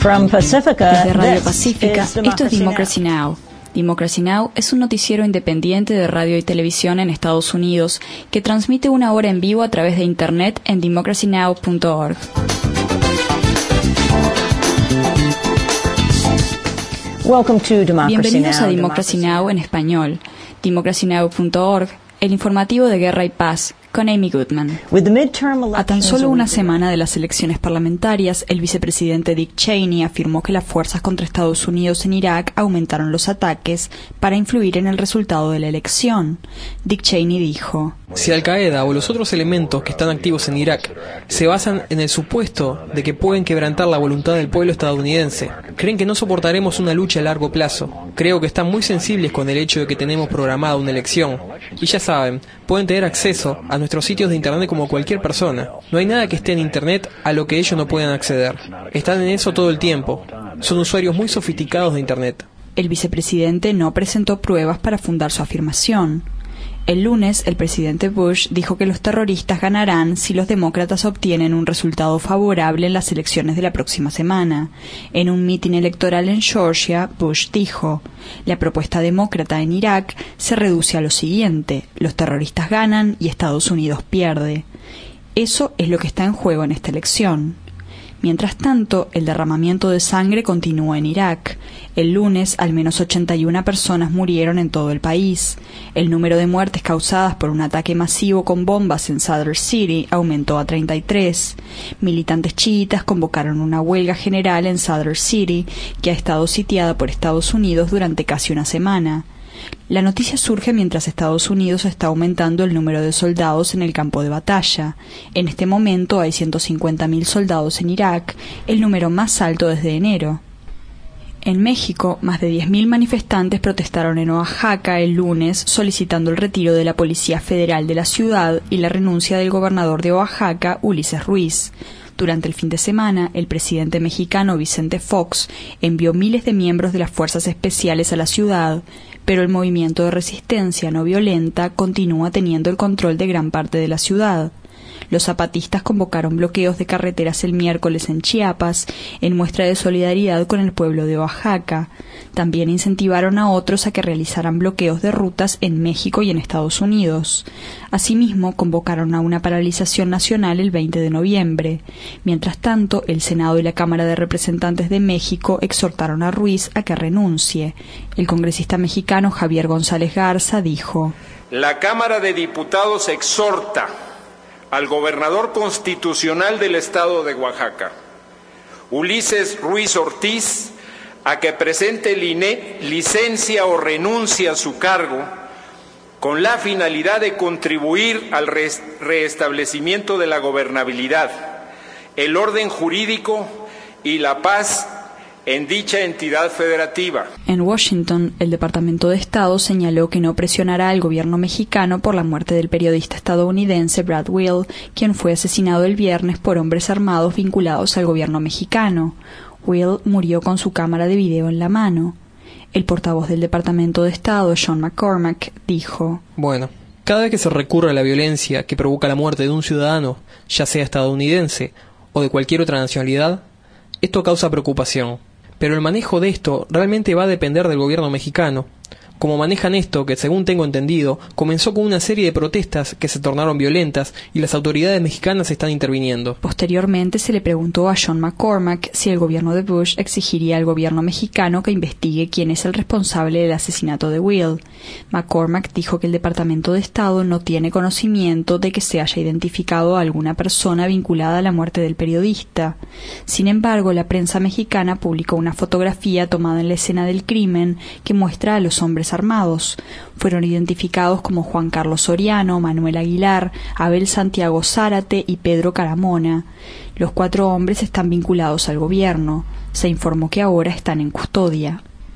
Desde Radio Pacífica, esto es Democracy Now! Democracy Now! Es un noticiero independiente de radio y televisión en Estados Unidos que transmite una hora en vivo a través de Internet en democracynow.org. Bienvenidos a Democracy Now! En español. democracynow.org, el informativo de Guerra y Paz, con Amy Goodman. A tan solo una semana de las elecciones parlamentarias, el vicepresidente Dick Cheney afirmó que las fuerzas contra Estados Unidos en Irak aumentaron los ataques para influir en el resultado de la elección. Dick Cheney dijo: si Al-Qaeda o los otros elementos que están activos en Irak se basan en el supuesto de que pueden quebrantar la voluntad del pueblo estadounidense, creen que no soportaremos una lucha a largo plazo. Creo que están muy sensibles con el hecho de que tenemos programada una elección. Y ya saben, pueden tener acceso a nuestros sitios de Internet como cualquier persona. No hay nada que esté en Internet a lo que ellos no puedan acceder. Están en eso todo el tiempo. Son usuarios muy sofisticados de Internet. El vicepresidente no presentó pruebas para fundar su afirmación. El lunes, el presidente Bush dijo que los terroristas ganarán si los demócratas obtienen un resultado favorable en las elecciones de la próxima semana. En un mitin electoral en Georgia, Bush dijo: la propuesta demócrata en Irak se reduce a lo siguiente: los terroristas ganan y Estados Unidos pierde. Eso es lo que está en juego en esta elección. Mientras tanto, el derramamiento de sangre continúa en Irak. El lunes, al menos 81 personas murieron en todo el país. El número de muertes causadas por un ataque masivo con bombas en Sadr City aumentó a 33. Militantes chiitas convocaron una huelga general en Sadr City, que ha estado sitiada por Estados Unidos durante casi una semana. La noticia surge mientras Estados Unidos está aumentando el número de soldados en el campo de batalla. En este momento hay 150.000 soldados en Irak, el número más alto desde enero. En México, más de 10.000 manifestantes protestaron en Oaxaca el lunes solicitando el retiro de la Policía Federal de la ciudad y la renuncia del gobernador de Oaxaca, Ulises Ruiz. Durante el fin de semana, el presidente mexicano Vicente Fox envió miles de miembros de las fuerzas especiales a la ciudad, pero el movimiento de resistencia no violenta continúa teniendo el control de gran parte de la ciudad. Los zapatistas convocaron bloqueos de carreteras el miércoles en Chiapas, en muestra de solidaridad con el pueblo de Oaxaca. También incentivaron a otros a que realizaran bloqueos de rutas en México y en Estados Unidos. Asimismo, convocaron a una paralización nacional el 20 de noviembre. Mientras tanto, el Senado y la Cámara de Representantes de México exhortaron a Ruiz a que renuncie. El congresista mexicano Javier González Garza dijo: la Cámara de Diputados exhorta al gobernador constitucional del estado de Oaxaca, Ulises Ruiz Ortiz, a que presente licencia o renuncia a su cargo con la finalidad de contribuir al restablecimiento de la gobernabilidad, el orden jurídico y la paz en dicha entidad federativa. En Washington, el Departamento de Estado señaló que no presionará al gobierno mexicano por la muerte del periodista estadounidense Brad Will, quien fue asesinado el viernes por hombres armados vinculados al gobierno mexicano. Will murió con su cámara de video en la mano. El portavoz del Departamento de Estado, Sean McCormack, dijo: bueno, cada vez que se recurre a la violencia que provoca la muerte de un ciudadano, ya sea estadounidense o de cualquier otra nacionalidad, esto causa preocupación. Pero el manejo de esto realmente va a depender del gobierno mexicano. Como manejan esto, que según tengo entendido, comenzó con una serie de protestas que se tornaron violentas y las autoridades mexicanas están interviniendo. Posteriormente se le preguntó a Sean McCormack si el gobierno de Bush exigiría al gobierno mexicano que investigue quién es el responsable del asesinato de Will. McCormack dijo que el Departamento de Estado no tiene conocimiento de que se haya identificado a alguna persona vinculada a la muerte del periodista. Sin embargo, la prensa mexicana publicó una fotografía tomada en la escena del crimen que muestra a los hombres armados. Fueron identificados como Juan Carlos Soriano, Manuel Aguilar, Abel Santiago Zárate y Pedro Caramona. Los 4 hombres están vinculados al gobierno. Se informó que ahora están en custodia.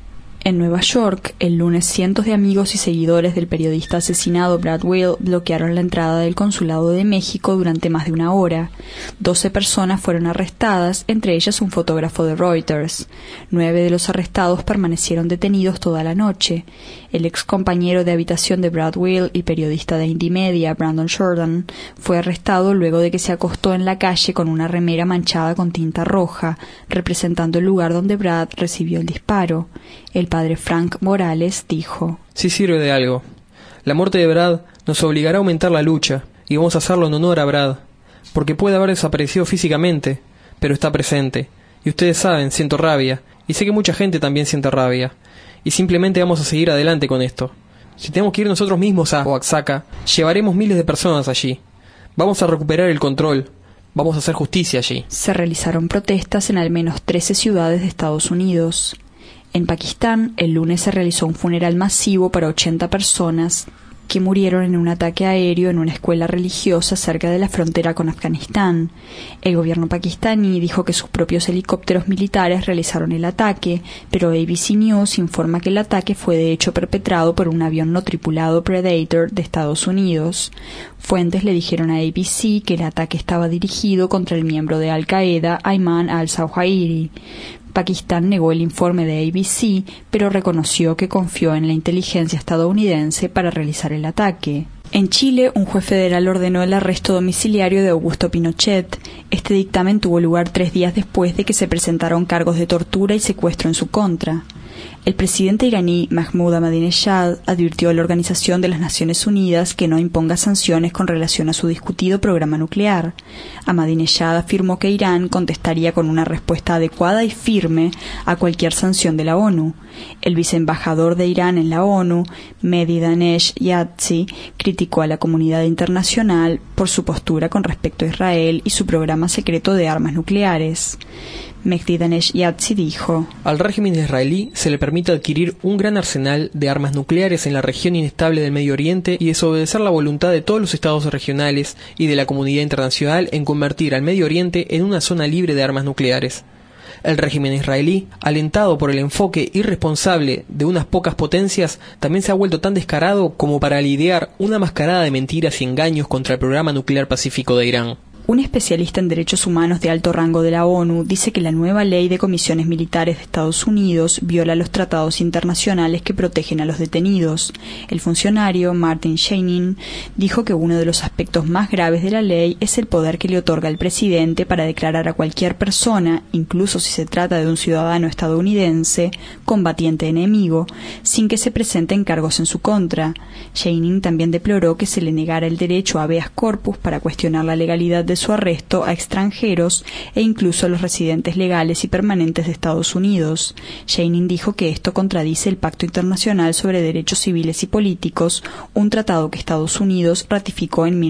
En Nueva York, el lunes, cientos de amigos y seguidores del periodista asesinado Brad Will bloquearon la entrada del Consulado de México durante más de una hora. 12 personas fueron arrestadas, entre ellas un fotógrafo de Reuters. 9 de los arrestados permanecieron detenidos toda la noche. El ex compañero de habitación de Brad Will y periodista de Indymedia, Brandon Jordan, fue arrestado luego de que se acostó en la calle con una remera manchada con tinta roja, representando el lugar donde Brad recibió el disparo. El padre Frank Morales dijo: Sí sirve de algo. La muerte de Brad nos obligará a aumentar la lucha, y vamos a hacerlo en honor a Brad, porque puede haber desaparecido físicamente, pero está presente. Y ustedes saben, siento rabia, y sé que mucha gente también siente rabia, y simplemente vamos a seguir adelante con esto. Si tenemos que ir nosotros mismos a Oaxaca, llevaremos miles de personas allí. Vamos a recuperar el control. Vamos a hacer justicia allí. Se realizaron protestas en al menos 13 ciudades de Estados Unidos. En Pakistán, el lunes se realizó un funeral masivo para 80 personas que murieron en un ataque aéreo en una escuela religiosa cerca de la frontera con Afganistán. El gobierno pakistaní dijo que sus propios helicópteros militares realizaron el ataque, pero ABC News informa que el ataque fue de hecho perpetrado por un avión no tripulado Predator de Estados Unidos. Fuentes le dijeron a ABC que el ataque estaba dirigido contra el miembro de Al-Qaeda, Ayman al-Zawahiri. Pakistán negó el informe de ABC, pero reconoció que confió en la inteligencia estadounidense para realizar el ataque. En Chile, un juez federal ordenó el arresto domiciliario de Augusto Pinochet. Este dictamen tuvo lugar 3 días después de que se presentaron cargos de tortura y secuestro en su contra. El presidente iraní Mahmoud Ahmadinejad advirtió a la Organización de las Naciones Unidas que no imponga sanciones con relación a su discutido programa nuclear. Ahmadinejad afirmó que Irán contestaría con una respuesta adecuada y firme a cualquier sanción de la ONU. El viceembajador de Irán en la ONU, Mehdi Danesh Yazdi, criticó a la comunidad internacional por su postura con respecto a Israel y su programa secreto de armas nucleares. Mehdi Danesh Yazdi dijo: Al régimen israelí se le permite adquirir un gran arsenal de armas nucleares en la región inestable del Medio Oriente y desobedecer la voluntad de todos los estados regionales y de la comunidad internacional en convertir al Medio Oriente en una zona libre de armas nucleares. El régimen israelí, alentado por el enfoque irresponsable de unas pocas potencias, también se ha vuelto tan descarado como para lidiar una mascarada de mentiras y engaños contra el programa nuclear pacífico de Irán. Un especialista en derechos humanos de alto rango de la ONU dice que la nueva ley de comisiones militares de Estados Unidos viola los tratados internacionales que protegen a los detenidos. El funcionario, Martin Sheening, dijo que uno de los aspectos más graves de la ley es el poder que le otorga al presidente para declarar a cualquier persona, incluso si se trata de un ciudadano estadounidense, combatiente enemigo, sin que se presenten cargos en su contra. Sheening también deploró que se le negara el derecho a habeas corpus para cuestionar la legalidad de su arresto a extranjeros e incluso a los residentes legales y permanentes de Estados Unidos. Sheening dijo que esto contradice el Pacto Internacional sobre Derechos Civiles y Políticos, un tratado que Estados Unidos ratificó en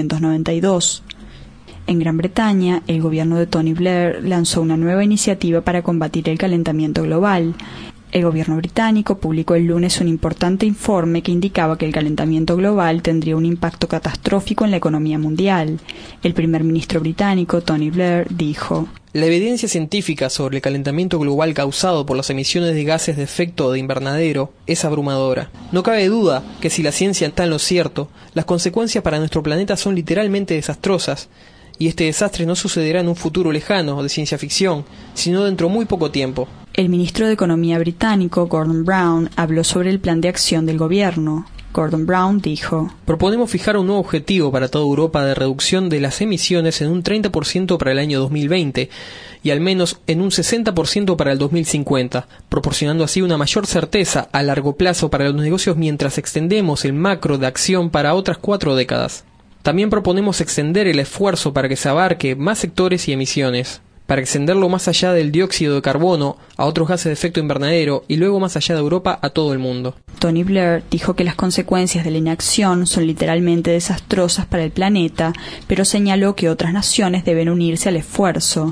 1992. En Gran Bretaña, el gobierno de Tony Blair lanzó una nueva iniciativa para combatir el calentamiento global. El gobierno británico publicó el lunes un importante informe que indicaba que el calentamiento global tendría un impacto catastrófico en la economía mundial. El primer ministro británico, Tony Blair, dijo: La evidencia científica sobre el calentamiento global causado por las emisiones de gases de efecto de invernadero es abrumadora. No cabe duda que si la ciencia está en lo cierto, las consecuencias para nuestro planeta son literalmente desastrosas. Y este desastre no sucederá en un futuro lejano de ciencia ficción, sino dentro de muy poco tiempo. El ministro de Economía británico, Gordon Brown, habló sobre el plan de acción del gobierno. Gordon Brown dijo: Proponemos fijar un nuevo objetivo para toda Europa de reducción de las emisiones en un 30% para el año 2020 y al menos en un 60% para el 2050, proporcionando así una mayor certeza a largo plazo para los negocios mientras extendemos el macro de acción para otras 4 décadas. También proponemos extender el esfuerzo para que se abarque más sectores y emisiones, para extenderlo más allá del dióxido de carbono a otros gases de efecto invernadero y luego más allá de Europa a todo el mundo. Tony Blair dijo que las consecuencias de la inacción son literalmente desastrosas para el planeta, pero señaló que otras naciones deben unirse al esfuerzo.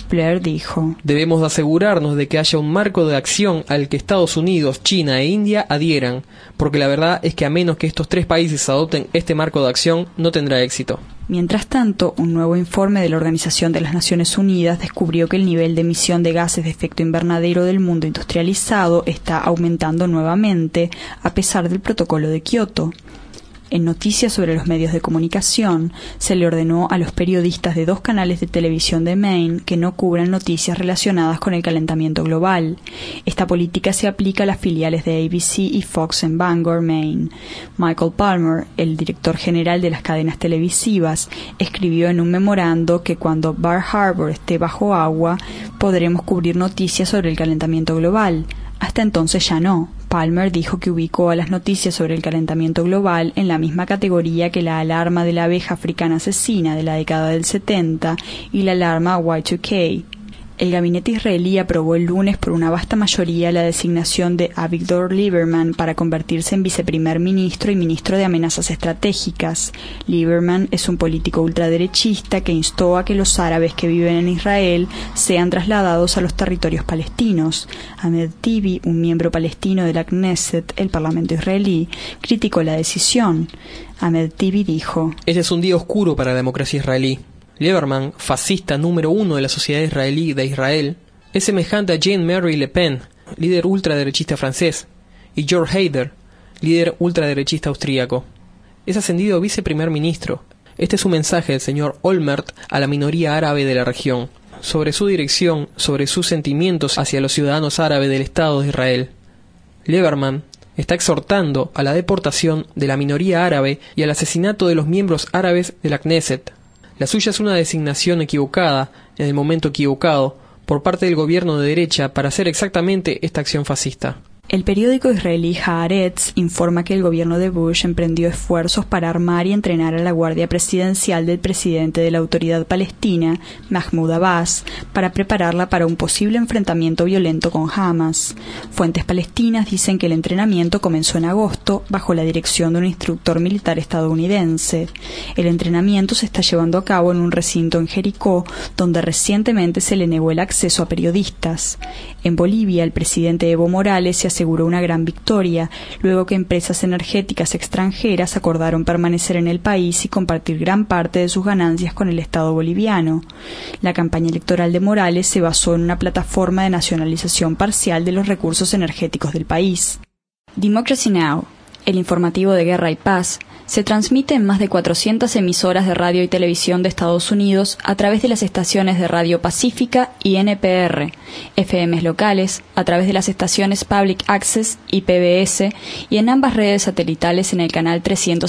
Blair dijo: Debemos asegurarnos de que haya un marco de acción al que Estados Unidos, China e India adhieran, porque la verdad es que a menos que estos tres países adopten este marco de acción, no tendrá éxito. Mientras tanto, un nuevo informe de la Organización de las Naciones Unidas descubrió que el nivel de emisión de gases de efecto invernadero del mundo industrializado está aumentando nuevamente a pesar del Protocolo de Kioto. En noticias sobre los medios de comunicación, se le ordenó a los periodistas de 2 canales de televisión de Maine que no cubran noticias relacionadas con el calentamiento global. Esta política se aplica a las filiales de ABC y Fox en Bangor, Maine. Michael Palmer, el director general de las cadenas televisivas, escribió en un memorando que cuando Bar Harbor esté bajo agua, podremos cubrir noticias sobre el calentamiento global. Hasta entonces ya no. Palmer dijo que ubicó a las noticias sobre el calentamiento global en la misma categoría que la alarma de la abeja africana asesina de la década del 70 y la alarma Y2K. El gabinete israelí aprobó el lunes por una vasta mayoría la designación de Avigdor Lieberman para convertirse en viceprimer ministro y ministro de amenazas estratégicas. Lieberman es un político ultraderechista que instó a que los árabes que viven en Israel sean trasladados a los territorios palestinos. Ahmed Tibi, un miembro palestino de la Knesset, el parlamento israelí, criticó la decisión. Ahmed Tibi dijo: Este es un día oscuro para la democracia israelí. Lieberman, fascista número 1 de la sociedad israelí de Israel, es semejante a Jean-Marie Le Pen, líder ultraderechista francés, y George Haider, líder ultraderechista austríaco. Es ascendido a viceprimer ministro. Este es un mensaje del señor Olmert a la minoría árabe de la región, sobre su dirección, sobre sus sentimientos hacia los ciudadanos árabes del Estado de Israel. Lieberman está exhortando a la deportación de la minoría árabe y al asesinato de los miembros árabes de la Knesset. La suya es una designación equivocada, en el momento equivocado, por parte del gobierno de derecha para hacer exactamente esta acción fascista. El periódico israelí Haaretz informa que el gobierno de Bush emprendió esfuerzos para armar y entrenar a la guardia presidencial del presidente de la Autoridad Palestina, Mahmoud Abbas, para prepararla para un posible enfrentamiento violento con Hamas. Fuentes palestinas dicen que el entrenamiento comenzó en agosto bajo la dirección de un instructor militar estadounidense. El entrenamiento se está llevando a cabo en un recinto en Jericó, donde recientemente se le negó el acceso a periodistas. En Bolivia, el presidente Evo Morales se aseguró una gran victoria, luego que empresas energéticas extranjeras acordaron permanecer en el país y compartir gran parte de sus ganancias con el Estado boliviano. La campaña electoral de Morales se basó en una plataforma de nacionalización parcial de los recursos energéticos del país. Democracy Now!, el informativo de Guerra y Paz, se transmite en más de 400 emisoras de radio y televisión de Estados Unidos a través de las estaciones de Radio Pacífica y NPR, FMs locales, a través de las estaciones Public Access y PBS, y en ambas redes satelitales en el canal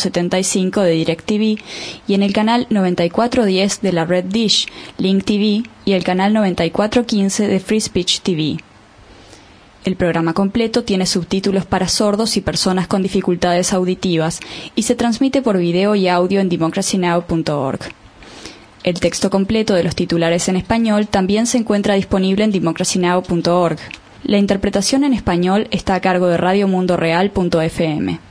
375 de DirecTV y en el canal 9410 de la red Dish, Link TV, y el canal 9415 de Free Speech TV. El programa completo tiene subtítulos para sordos y personas con dificultades auditivas y se transmite por video y audio en democracynow.org. El texto completo de los titulares en español también se encuentra disponible en democracynow.org. La interpretación en español está a cargo de radiomundoreal.fm.